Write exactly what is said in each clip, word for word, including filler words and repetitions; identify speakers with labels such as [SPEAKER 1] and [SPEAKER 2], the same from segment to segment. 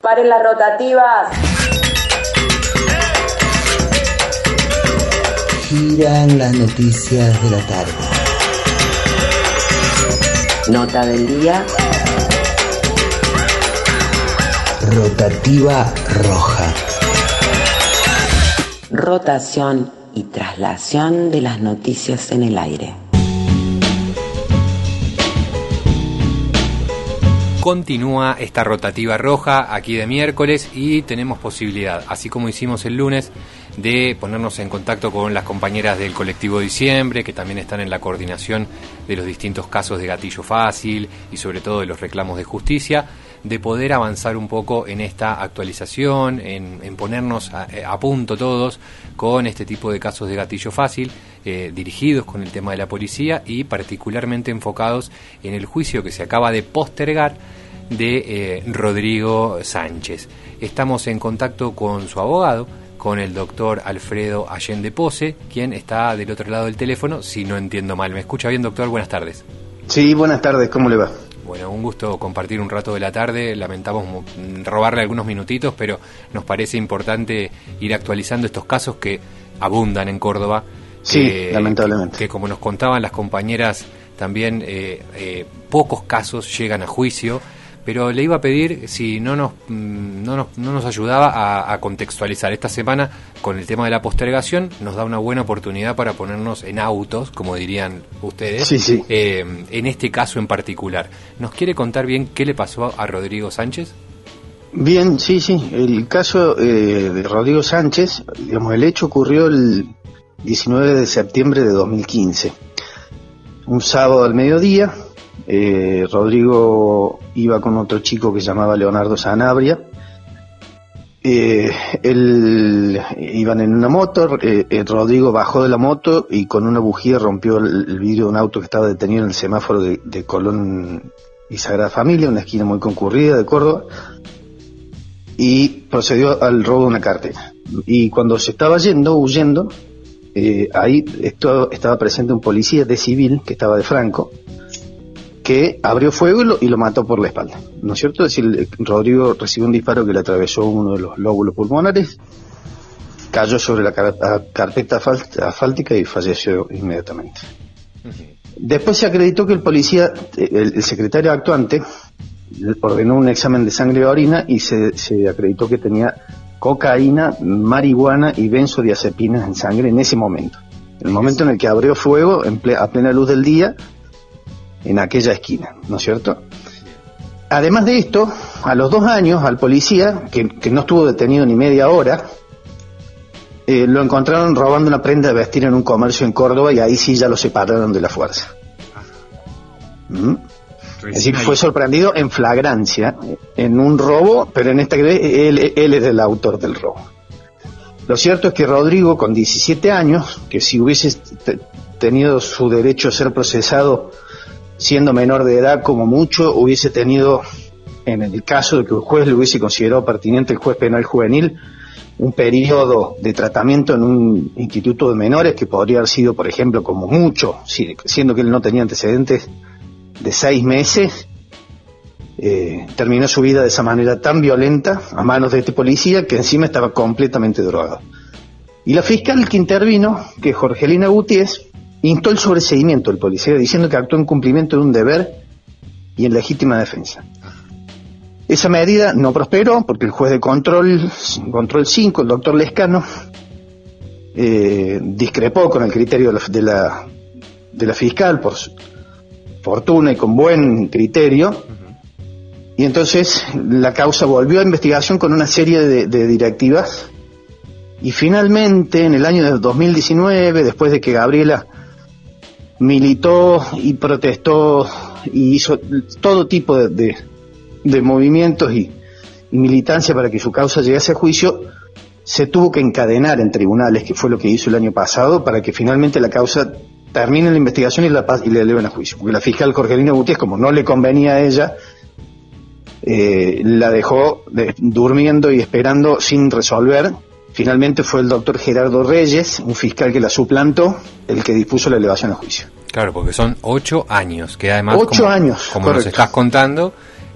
[SPEAKER 1] Paren las rotativas.
[SPEAKER 2] Giran las noticias de la tarde.
[SPEAKER 1] Nota del día.
[SPEAKER 2] Rotativa roja.
[SPEAKER 1] Rotación y traslación de las noticias en el aire.
[SPEAKER 3] Continúa esta rotativa roja aquí de miércoles y tenemos posibilidad, así como hicimos el lunes, de ponernos en contacto con las compañeras del colectivo Diciembre, que también están en la coordinación de los distintos casos de gatillo fácil y sobre todo de los reclamos de justicia, de poder avanzar un poco en esta actualización, en, en ponernos a, a punto todos con este tipo de casos de gatillo fácil, eh, dirigidos con el tema de la policía y particularmente enfocados en el juicio que se acaba de postergar de eh, Rodrigo Sánchez. Estamos en contacto con su abogado, con el doctor Alfredo Allende Pose, quien está del otro lado del teléfono, si no entiendo mal. ¿Me escucha bien, doctor? Buenas tardes.
[SPEAKER 4] Sí, buenas tardes, ¿cómo le va?
[SPEAKER 3] Bueno, un gusto compartir un rato de la tarde. Lamentamos robarle algunos minutitos, pero nos parece importante ir actualizando estos casos que abundan en Córdoba.
[SPEAKER 4] Sí,
[SPEAKER 3] que,
[SPEAKER 4] lamentablemente.
[SPEAKER 3] Que, que como nos contaban las compañeras, también eh, eh, pocos casos llegan a juicio. Pero le iba a pedir si no nos no nos, no nos ayudaba a, a contextualizar. Esta semana, con el tema de la postergación, nos da una buena oportunidad para ponernos en autos, como dirían ustedes,
[SPEAKER 4] sí, sí.
[SPEAKER 3] Eh, en este caso en particular. ¿Nos quiere contar bien qué le pasó a Rodrigo Sánchez?
[SPEAKER 4] Bien, sí, sí. El caso eh, de Rodrigo Sánchez, digamos, el hecho ocurrió el diecinueve de septiembre de dos mil quince. Un sábado al mediodía. Eh, Rodrigo iba con otro chico que se llamaba Leonardo Sanabria. Eh, él iban en una moto. Eh, eh, Rodrigo bajó de la moto y con una bujía rompió el, el vidrio de un auto que estaba detenido en el semáforo de, de Colón y Sagrada Familia, una esquina muy concurrida de Córdoba, y procedió al robo de una cartera. Y cuando se estaba yendo, huyendo, eh, ahí esto, estaba presente un policía de civil que estaba de Franco, que abrió fuego y lo, y lo mató por la espalda, ¿no es cierto? Es decir, Rodrigo recibió un disparo que le atravesó uno de los lóbulos pulmonares, cayó sobre la car- carpeta asfáltica y falleció inmediatamente. Uh-huh. Después se acreditó que el policía, el, el secretario actuante, ordenó un examen de sangre y orina y se, se acreditó que tenía cocaína, marihuana y benzodiazepinas en sangre en ese momento. En el momento en el que abrió fuego, en ple- a plena luz del día, en aquella esquina, ¿no es cierto? Además de esto, a los dos años, al policía, que, que no estuvo detenido ni media hora, eh, lo encontraron robando una prenda de vestir en un comercio en Córdoba y ahí sí ya lo separaron de la fuerza. ¿Mm? Es decir, fue sorprendido en flagrancia, en un robo, pero en esta que él, él es el autor del robo. Lo cierto es que Rodrigo, con diecisiete años, que si hubiese t- tenido su derecho a ser procesado siendo menor de edad, como mucho, hubiese tenido, en el caso de que el juez le hubiese considerado pertinente, el juez penal juvenil, un periodo de tratamiento en un instituto de menores que podría haber sido, por ejemplo, como mucho, siendo que él no tenía antecedentes, de seis meses. Eh, terminó su vida de esa manera tan violenta a manos de este policía que encima estaba completamente drogado. Y la fiscal que intervino, que es Jorgelina Gutiérrez, instó el sobreseimiento del policía diciendo que actuó en cumplimiento de un deber y en legítima defensa. Esa medida no prosperó porque el juez de control, control cinco, el doctor Lescano, eh, discrepó con el criterio de la, de la, de la fiscal por fortuna y con buen criterio, uh-huh. Y entonces la causa volvió a investigación con una serie de, de directivas y finalmente en el año de dos mil diecinueve, después de que Gabriela militó y protestó y hizo todo tipo de, de, de movimientos y, y militancia para que su causa llegase a juicio, se tuvo que encadenar en tribunales, que fue lo que hizo el año pasado, para que finalmente la causa termine la investigación y la, y la eleven a juicio. Porque la fiscal Jorgelina Gutiérrez, como no le convenía a ella, eh, la dejó de, durmiendo y esperando sin resolver. Finalmente fue el doctor Gerardo Reyes, un fiscal que la suplantó, el que dispuso la elevación a juicio.
[SPEAKER 3] Claro, porque son ocho años, que además,
[SPEAKER 4] ocho
[SPEAKER 3] como,
[SPEAKER 4] años,
[SPEAKER 3] como nos estás contando,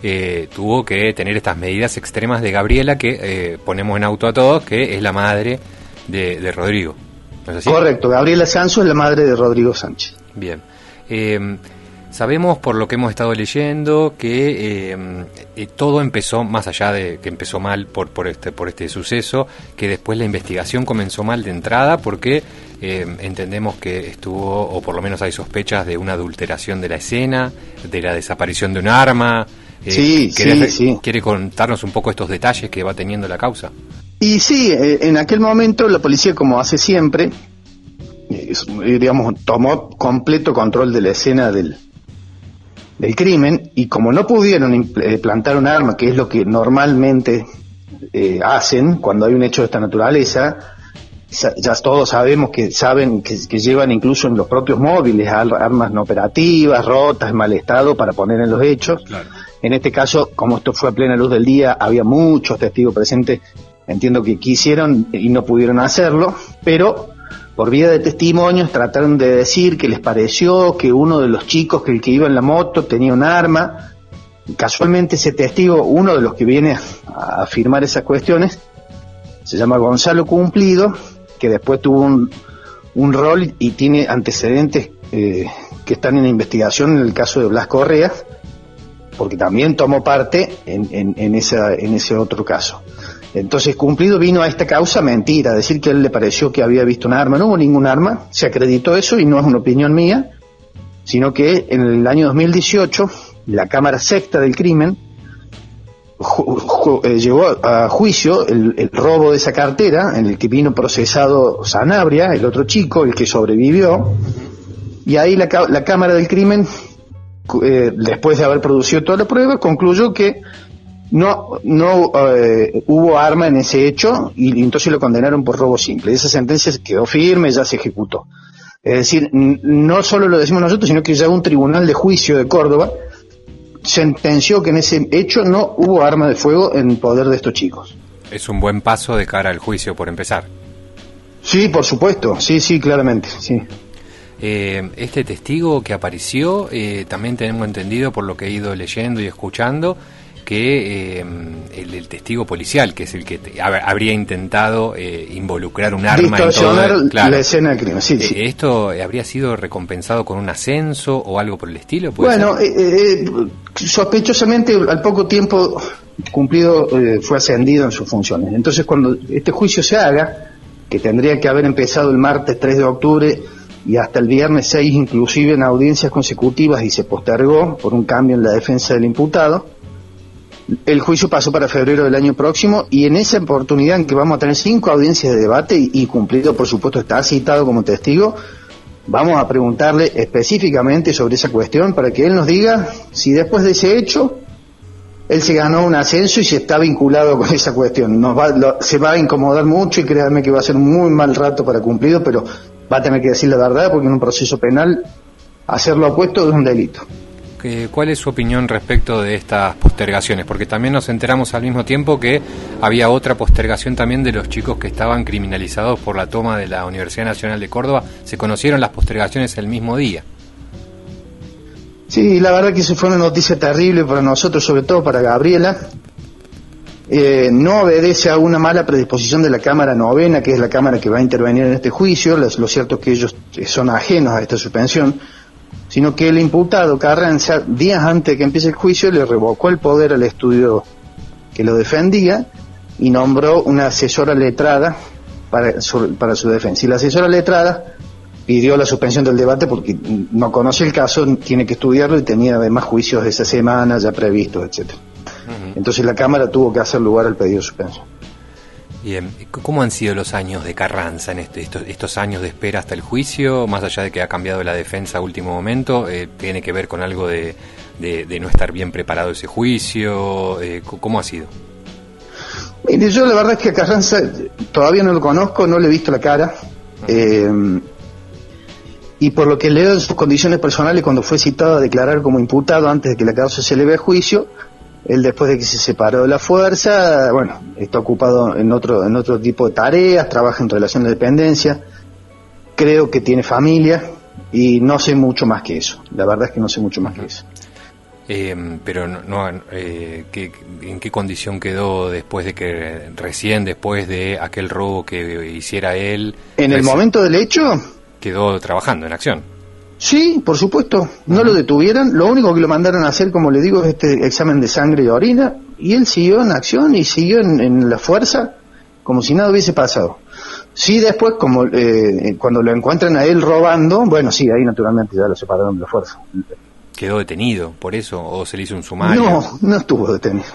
[SPEAKER 3] eh, tuvo que tener estas medidas extremas de Gabriela, que eh, ponemos en auto a todos, que es la madre de, de Rodrigo. ¿No es así?
[SPEAKER 4] Correcto, Gabriela Sanso es la madre de Rodrigo Sánchez.
[SPEAKER 3] Bien. Eh, sabemos por lo que hemos estado leyendo que eh, eh, todo empezó, más allá de que empezó mal por, por, este, por este suceso, que después la investigación comenzó mal de entrada porque eh, entendemos que estuvo, o por lo menos hay sospechas de una adulteración de la escena, de la desaparición de un arma. Eh,
[SPEAKER 4] sí, sí, sí.
[SPEAKER 3] ¿Quiere contarnos un poco estos detalles que va teniendo la causa?
[SPEAKER 4] Y sí, eh, en aquel momento la policía, como hace siempre, eh, digamos, tomó completo control de la escena del, del crimen, y como no pudieron impl- plantar un arma, que es lo que normalmente eh, hacen cuando hay un hecho de esta naturaleza, sa- ya todos sabemos que saben que, que llevan incluso en los propios móviles ar- armas no operativas, rotas, en mal estado, para poner en los hechos.
[SPEAKER 3] Claro.
[SPEAKER 4] En este caso, como esto fue a plena luz del día, había muchos testigos presentes. Entiendo que quisieron y no pudieron hacerlo, pero por vía de testimonios trataron de decir que les pareció que uno de los chicos, que el que iba en la moto, tenía un arma. Casualmente ese testigo, uno de los que viene a afirmar esas cuestiones, se llama Gonzalo Cumplido, que después tuvo un, un rol y tiene antecedentes eh, que están en investigación en el caso de Blas Correa, porque también tomó parte en, en, en, esa, en ese otro caso. Entonces Cumplido vino a esta causa mentira, a decir que a él le pareció que había visto un arma. No hubo ningún arma, se acreditó eso, y no es una opinión mía, sino que en el año dos mil dieciocho la Cámara Sexta del Crimen ju- ju- eh, llevó a juicio el, el robo de esa cartera, en el que vino procesado Sanabria, el otro chico, el que sobrevivió, y ahí la, ca- la Cámara del Crimen, eh, después de haber producido toda la prueba, concluyó que No, no eh, hubo arma en ese hecho, y entonces lo condenaron por robo simple. Esa sentencia quedó firme, ya se ejecutó. Es decir, n- no solo lo decimos nosotros, sino que ya un tribunal de juicio de Córdoba sentenció que en ese hecho no hubo arma de fuego en poder de estos chicos.
[SPEAKER 3] Es un buen paso de cara al juicio, por empezar.
[SPEAKER 4] Sí, por supuesto, sí, sí, claramente, sí.
[SPEAKER 3] Eh, este testigo que apareció, eh, también tenemos entendido, por lo que he ido leyendo y escuchando, que eh, el, el testigo policial, que es el que te, hab, habría intentado eh, involucrar un arma en todo, claro,
[SPEAKER 4] la escena del crimen, sí,
[SPEAKER 3] eh,
[SPEAKER 4] sí.
[SPEAKER 3] ¿Esto habría sido recompensado con un ascenso o algo por el estilo?
[SPEAKER 4] Bueno, eh, eh, sospechosamente al poco tiempo Cumplido eh, fue ascendido en sus funciones. Entonces, cuando este juicio se haga, que tendría que haber empezado el martes tres de octubre y hasta el viernes seis, inclusive en audiencias consecutivas, y se postergó por un cambio en la defensa del imputado, el juicio pasó para febrero del año próximo, y en esa oportunidad en que vamos a tener cinco audiencias de debate, y, y Cumplido, por supuesto, está citado como testigo, vamos a preguntarle específicamente sobre esa cuestión para que él nos diga si después de ese hecho él se ganó un ascenso y si está vinculado con esa cuestión. Nos va, lo, se va a incomodar mucho, y créanme que va a ser un muy mal rato para Cumplido, pero va a tener que decir la verdad, porque en un proceso penal hacer lo opuesto es un delito.
[SPEAKER 3] ¿Cuál es su opinión respecto de estas postergaciones? Porque también nos enteramos al mismo tiempo que había otra postergación también de los chicos que estaban criminalizados por la toma de la Universidad Nacional de Córdoba. Se conocieron las postergaciones el mismo día.
[SPEAKER 4] Sí, la verdad que eso fue una noticia terrible para nosotros, sobre todo para Gabriela. Eh, no obedece a una mala predisposición de la Cámara Novena, que es la Cámara que va a intervenir en este juicio. Lo, lo cierto es que ellos son ajenos a esta suspensión, sino que el imputado Carranza, días antes de que empiece el juicio, le revocó el poder al estudio que lo defendía y nombró una asesora letrada para su, para su defensa. Y la asesora letrada pidió la suspensión del debate porque no conoce el caso, tiene que estudiarlo, y tenía además juicios de esa semana ya previstos, etcétera. Uh-huh. Entonces la Cámara tuvo que hacer lugar al pedido de suspensión.
[SPEAKER 3] Bien, ¿cómo han sido los años de Carranza en este, estos, estos años de espera hasta el juicio? Más allá de que ha cambiado la defensa a último momento, eh, ¿tiene que ver con algo de, de, de no estar bien preparado ese juicio? Eh, ¿Cómo ha sido?
[SPEAKER 4] Mire, yo la verdad es que a Carranza todavía no lo conozco, no le he visto la cara. Uh-huh. eh, y por lo que leo en sus condiciones personales, cuando fue citado a declarar como imputado antes de que la causa se eleve a juicio, él, después de que se separó de la fuerza, bueno, está ocupado en otro en otro tipo de tareas, trabaja en relación de dependencia, creo que tiene familia, y no sé mucho más que eso. La verdad es que no sé mucho más que eso.
[SPEAKER 3] Eh, pero no, no eh, ¿qué, ¿en qué condición quedó después de que, recién después de aquel robo que hiciera él?
[SPEAKER 4] En el momento del hecho...
[SPEAKER 3] Quedó trabajando en acción.
[SPEAKER 4] Sí, por supuesto, no uh-huh. lo detuvieron, lo único que lo mandaron a hacer, como le digo, es este examen de sangre y orina, y él siguió en acción y siguió en, en la fuerza como si nada hubiese pasado. Sí, después, como eh, cuando lo encuentran a él robando, bueno, sí, ahí naturalmente ya lo separaron de la fuerza.
[SPEAKER 3] ¿Quedó detenido por eso o se le hizo un sumario?
[SPEAKER 4] No, no estuvo detenido.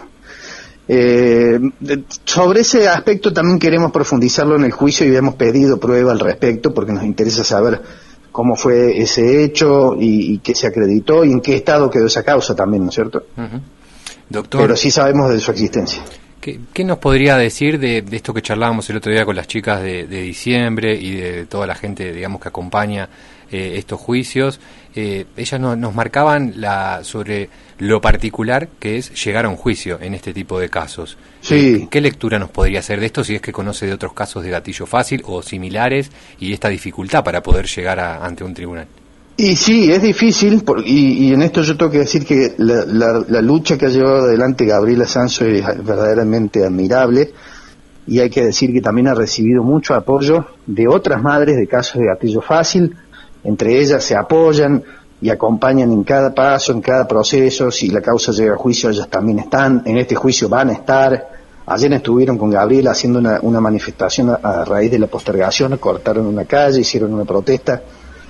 [SPEAKER 4] Eh, sobre ese aspecto también queremos profundizarlo en el juicio y hemos pedido prueba al respecto porque nos interesa saber cómo fue ese hecho y, y qué se acreditó y en qué estado quedó esa causa también, ¿no es cierto?
[SPEAKER 3] Uh-huh. Doctor,
[SPEAKER 4] pero sí sabemos de su existencia.
[SPEAKER 3] ¿Qué, qué nos podría decir de, de esto que charlábamos el otro día con las chicas de, de diciembre y de toda la gente, digamos, que acompaña eh, estos juicios? Eh, ellas no, nos marcaban la, sobre lo particular que es llegar a un juicio en este tipo de casos.
[SPEAKER 4] Sí.
[SPEAKER 3] Eh, ¿Qué lectura nos podría hacer de esto si es que conoce de otros casos de gatillo fácil o similares y esta dificultad para poder llegar a, ante un tribunal?
[SPEAKER 4] Y sí, es difícil, por, y, y en esto yo tengo que decir que la, la, la lucha que ha llevado adelante Gabriela Sanso es verdaderamente admirable, y hay que decir que también ha recibido mucho apoyo de otras madres de casos de gatillo fácil. Entre ellas se apoyan y acompañan en cada paso, en cada proceso. Si la causa llega a juicio, ellas también están, en este juicio van a estar. Ayer estuvieron con Gabriela haciendo una, una manifestación a, a raíz de la postergación, cortaron una calle, hicieron una protesta.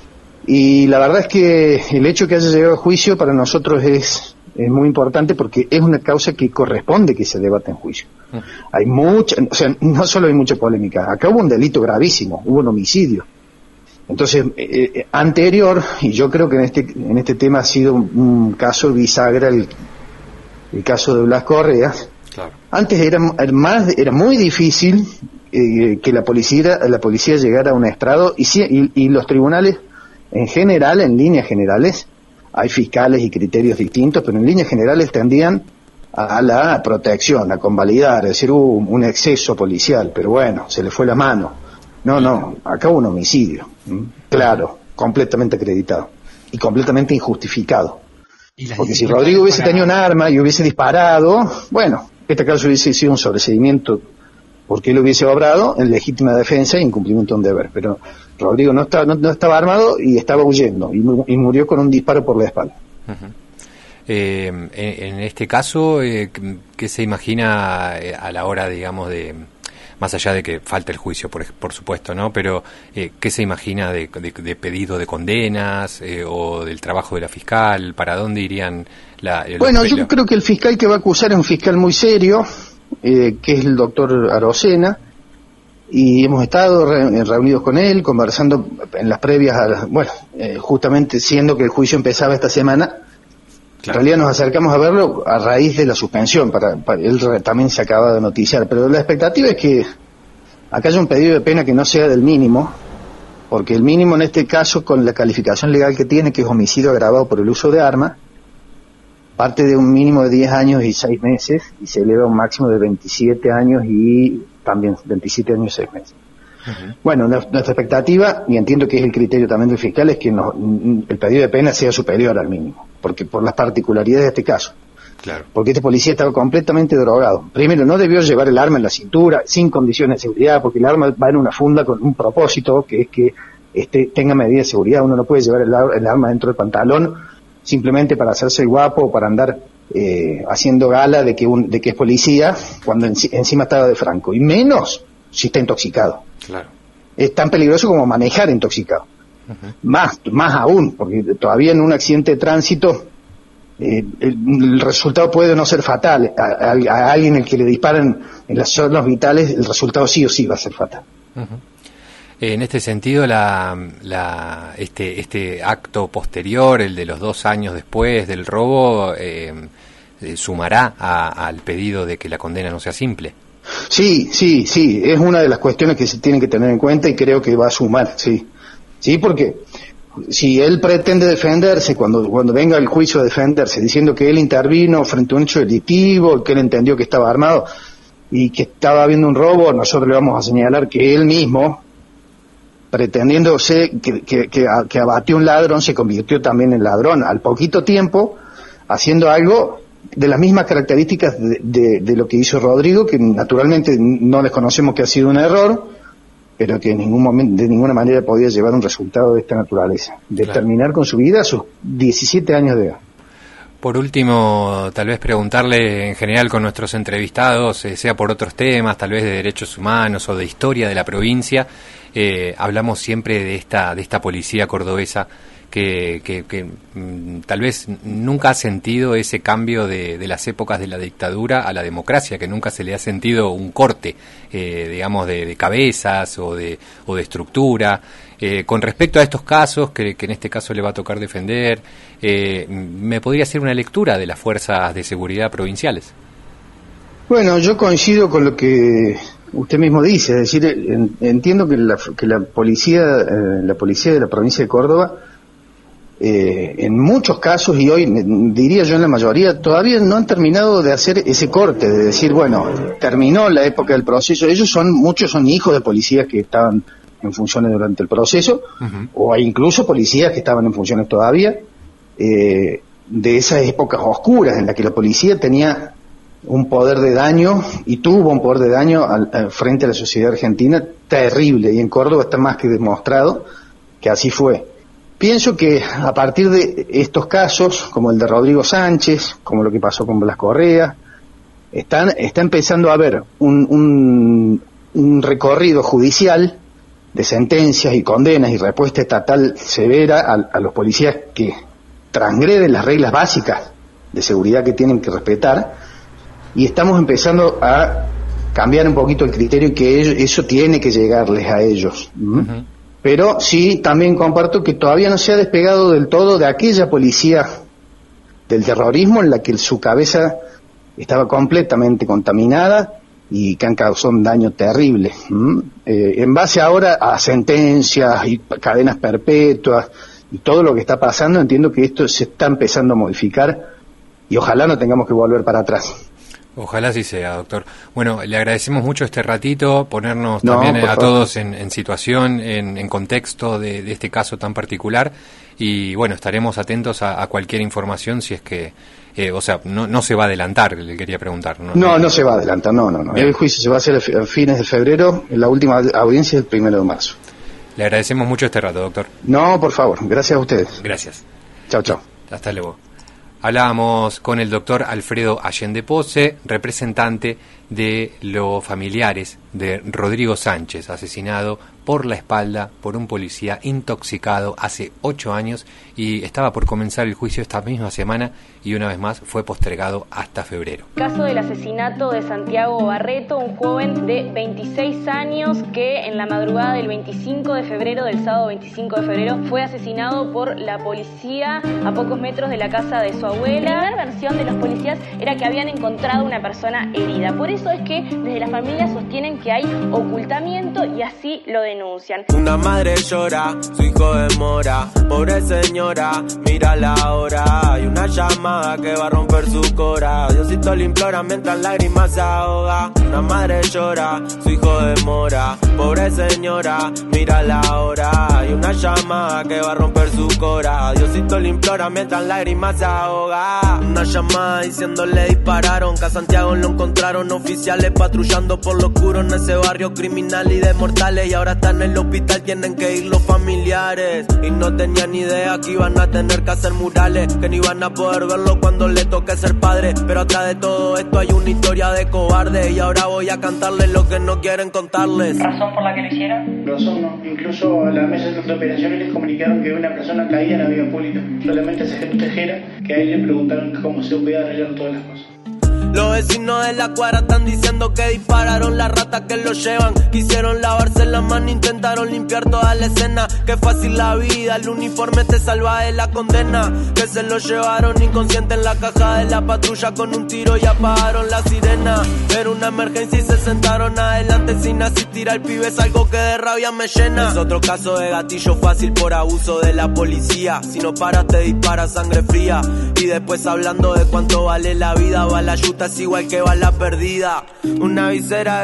[SPEAKER 4] Y la verdad es que el hecho que haya llegado a juicio para nosotros es, es muy importante porque es una causa que corresponde que se debata en juicio. Uh-huh. Hay mucha, o sea, no solo hay mucha polémica, acá hubo un delito gravísimo, hubo un homicidio. Entonces, eh, anterior, y yo creo que en este en este tema ha sido un, un caso bisagra el, el caso de Blas Correa.
[SPEAKER 3] Claro. Antes
[SPEAKER 4] era, era más era muy difícil eh, que la policía la policía llegara a un estrado y, y, y los tribunales en general, en líneas generales, hay fiscales y criterios distintos, pero en líneas generales tendían a la protección, a convalidar, es decir, hubo un exceso policial, pero bueno, se le fue la mano. No, no, acá hubo un homicidio, ¿m? Claro, completamente acreditado y completamente injustificado. Porque si Rodrigo hubiese tenido un arma y hubiese disparado, bueno, este caso hubiese sido un sobreseimiento porque él hubiese obrado en legítima defensa y en cumplimiento de un deber, pero Rodrigo no estaba, no, no estaba armado y estaba huyendo y, y murió con un disparo por la espalda.
[SPEAKER 3] Uh-huh. Eh, en, en este caso, eh, ¿qué se imagina a la hora, digamos, de, más allá de que falta el juicio, por, por supuesto, ¿no? Pero, eh, ¿qué se imagina de, de, de pedido de condenas eh, o del trabajo de la fiscal? ¿Para dónde irían la...? El
[SPEAKER 4] bueno, yo creo que el fiscal que va a acusar es un fiscal muy serio, eh, que es el doctor Arocena, y hemos estado re- reunidos con él, conversando en las previas, a la, bueno, eh, justamente siendo que el juicio empezaba esta semana, claro. En realidad nos acercamos a verlo a raíz de la suspensión, para, para él re- también se acaba de noticiar, pero la expectativa es que acá haya un pedido de pena que no sea del mínimo, porque el mínimo en este caso, con la calificación legal que tiene, que es homicidio agravado por el uso de arma, parte de un mínimo de diez años y seis meses y se eleva a un máximo de veintisiete años y también veintisiete años y seis meses. Uh-huh. Bueno, nuestra expectativa, y entiendo que es el criterio también del fiscal, es que nos, el pedido de pena sea superior al mínimo, porque por las particularidades de este caso.
[SPEAKER 3] Claro.
[SPEAKER 4] Porque este policía estaba completamente drogado. Primero, no debió llevar el arma en la cintura, sin condiciones de seguridad, porque el arma va en una funda con un propósito, que es que este, tenga medidas de seguridad. Uno no puede llevar el, el arma dentro del pantalón simplemente para hacerse el guapo o para andar eh, haciendo gala de que, un, de que es policía cuando en, encima estaba de franco. Y menos si está intoxicado.
[SPEAKER 3] Claro.
[SPEAKER 4] Es tan peligroso como manejar intoxicado. Uh-huh. Más, más aún, porque todavía en un accidente de tránsito eh, el, el resultado puede no ser fatal. A, a, a alguien el que le disparan en las zonas vitales, el resultado sí o sí va a ser fatal.
[SPEAKER 3] Uh-huh. En este sentido, la, la, este, este acto posterior, el de los dos años después del robo, eh, eh, sumará a, al pedido de que la condena no sea simple.
[SPEAKER 4] Sí, sí, sí, es una de las cuestiones que se tienen que tener en cuenta y creo que va a sumar, sí. Sí, porque si él pretende defenderse, cuando, cuando venga el juicio a defenderse, diciendo que él intervino frente a un hecho delictivo, que él entendió que estaba armado y que estaba habiendo un robo, nosotros le vamos a señalar que él mismo, pretendiéndose que, que, que, que abatió un ladrón, se convirtió también en ladrón. Al poquito tiempo haciendo algo de las mismas características de, de, de lo que hizo Rodrigo, que naturalmente no desconocemos que ha sido un error, pero que en ningún momento, de ninguna manera podía llevar un resultado de esta naturaleza, de claro. terminar con su vida a sus diecisiete años de edad.
[SPEAKER 3] Por último, tal vez preguntarle en general con nuestros entrevistados, eh, sea por otros temas, tal vez de derechos humanos o de historia de la provincia, eh, hablamos siempre de esta de esta policía cordobesa que, que, que mm, tal vez nunca ha sentido ese cambio de, de las épocas de la dictadura a la democracia, que nunca se le ha sentido un corte, eh, digamos, de, de cabezas o de, o de estructura. Eh, con respecto a estos casos, que, que en este caso le va a tocar defender, eh, ¿me podría hacer una lectura de las fuerzas de seguridad provinciales?
[SPEAKER 4] Bueno, yo coincido con lo que usted mismo dice, es decir, en, entiendo que la, que la policía, eh, la policía de la provincia de Córdoba, eh, en muchos casos, y hoy diría yo en la mayoría, todavía no han terminado de hacer ese corte, de decir, bueno, terminó la época del proceso. Ellos son, muchos son hijos de policías que estaban en funciones durante el proceso, uh-huh. o hay incluso policías que estaban en funciones todavía, eh, de esas épocas oscuras en las que la policía tenía un poder de daño y tuvo un poder de daño al, al frente a la sociedad argentina terrible, y en Córdoba está más que demostrado que así fue. Pienso que a partir de estos casos, como el de Rodrigo Sánchez, como lo que pasó con Blas Correa, están, está empezando a haber un, un, un recorrido judicial de sentencias y condenas y respuesta estatal severa a, a los policías que transgreden las reglas básicas de seguridad que tienen que respetar, y estamos empezando a cambiar un poquito el criterio, que ellos, eso tiene que llegarles a ellos. ¿Mm? Uh-huh. Pero sí, también comparto que todavía no se ha despegado del todo de aquella policía del terrorismo en la que su cabeza estaba completamente contaminada y que han causado un daño terrible. ¿Mm? Eh, en base ahora a sentencias y cadenas perpetuas y todo lo que está pasando, entiendo que esto se está empezando a modificar y ojalá no tengamos que volver para atrás.
[SPEAKER 3] Ojalá así sea, doctor. Bueno, le agradecemos mucho este ratito, ponernos
[SPEAKER 4] no,
[SPEAKER 3] también a
[SPEAKER 4] favor.
[SPEAKER 3] todos en, en situación, en, en contexto de, de este caso tan particular, y bueno, estaremos atentos a, a cualquier información si es que, eh, o sea, no, no se va a adelantar, le quería preguntar. No,
[SPEAKER 4] no, no se va a adelantar, no, no, no. El juicio se va a hacer a fines de febrero, la última audiencia es el primero de marzo.
[SPEAKER 3] Le agradecemos mucho este rato, doctor.
[SPEAKER 4] No, por favor, gracias a ustedes.
[SPEAKER 3] Gracias.
[SPEAKER 4] Chao, chao.
[SPEAKER 3] Hasta luego. Hablábamos con el doctor Alfredo Allende Pose, representante de los familiares de Rodrigo Sánchez, asesinado por la espalda por un policía intoxicado hace ocho años, y estaba por comenzar el juicio esta misma semana y una vez más fue postergado hasta febrero.
[SPEAKER 5] Caso del asesinato de Santiago Barreto, un joven de veintiséis años que en la madrugada del veinticinco de febrero, del sábado veinticinco de febrero, fue asesinado por la policía a pocos metros de la casa de su abuela. La primera versión de los policías era que habían encontrado una persona herida. Por eso es que desde la familia sostienen que hay ocultamiento y así lo denuncian.
[SPEAKER 6] Una madre llora, su hijo demora, pobre señora, mira la hora. Hay una llamada que va a romper su cora. Diosito le implora mientras lágrimas se ahoga. Una madre llora, su hijo demora, pobre señora, mira la hora. Hay una llamada que va a romper su cora. Diosito le implora mientras lágrimas se ahoga. Una llamada diciéndole dispararon, que a Santiago lo encontraron oficiales patrullando por lo oscuro en ese barrio criminal y de mortales, y ahora está en el hospital, tienen que ir los familiares. Y no tenían ni idea que iban a tener que hacer murales, que no iban a poder verlo cuando le toque ser padre. Pero atrás de todo esto hay una historia de cobarde, y ahora voy a cantarles lo que no quieren contarles.
[SPEAKER 7] ¿Razón por la que lo hicieron?
[SPEAKER 8] Razón no. Incluso a la mesa de operaciones les comunicaron que una persona caía en la vía pública. Solamente se gente tejera, que a él le preguntaron cómo se podía arreglar todas las cosas.
[SPEAKER 6] Los vecinos de la cuadra están diciendo que dispararon las ratas que lo llevan. Quisieron lavarse las manos, intentaron limpiar toda la escena. Qué fácil la vida, el uniforme te salva de la condena. Que se lo llevaron inconsciente en la caja de la patrulla con un tiro y apagaron la sirena. Era una emergencia y se sentaron adelante sin asistir al pibe, es algo que de rabia me llena. Es otro caso de gatillo fácil por abuso de la policía. Si no paras te dispara sangre fría. Y después hablando de cuánto vale la vida, va la yuta es igual que va la perdida. Una visera de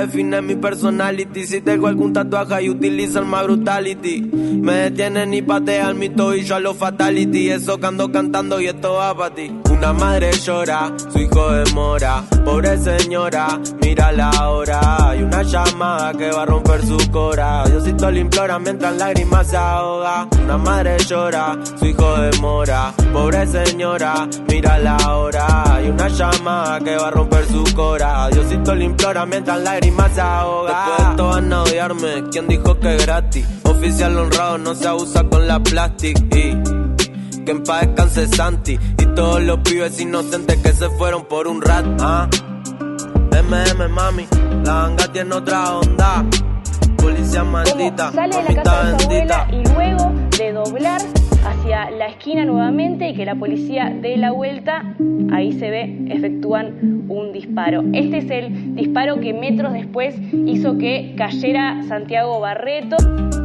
[SPEAKER 6] define mi personality. Si tengo algún tatuaje y utilizan más brutality, me detienen y patean mi tobillo a lo fatality. Eso que ando cantando y esto va pa' ti. Una madre llora, su hijo demora. Pobre señora, mira la hora. Hay una llamada que va a romper su cora. Diosito le implora mientras lágrimas se ahoga. Una madre llora, su hijo demora. Pobre señora, mira la hora. Hay una llamada que va a romper su cora. Diosito le implora mientras lágrimas se ahoga. Después de esto van a odiarme, ¿quién dijo que es gratis? Oficial honrado no se abusa con la plastic. Y que en paz descanse Santi y todos los pibes inocentes que se fueron por un rat. ¿Ah? M M mami, la ganga tiene otra onda. Policía maldita,
[SPEAKER 5] Como sale de la
[SPEAKER 6] mamita
[SPEAKER 5] casa de su
[SPEAKER 6] bendita.
[SPEAKER 5] abuela y luego de doblar hacia la esquina nuevamente y que la policía dé la vuelta, ahí se ve, efectúan un disparo. Este es el disparo que metros después hizo que cayera Santiago Barreto.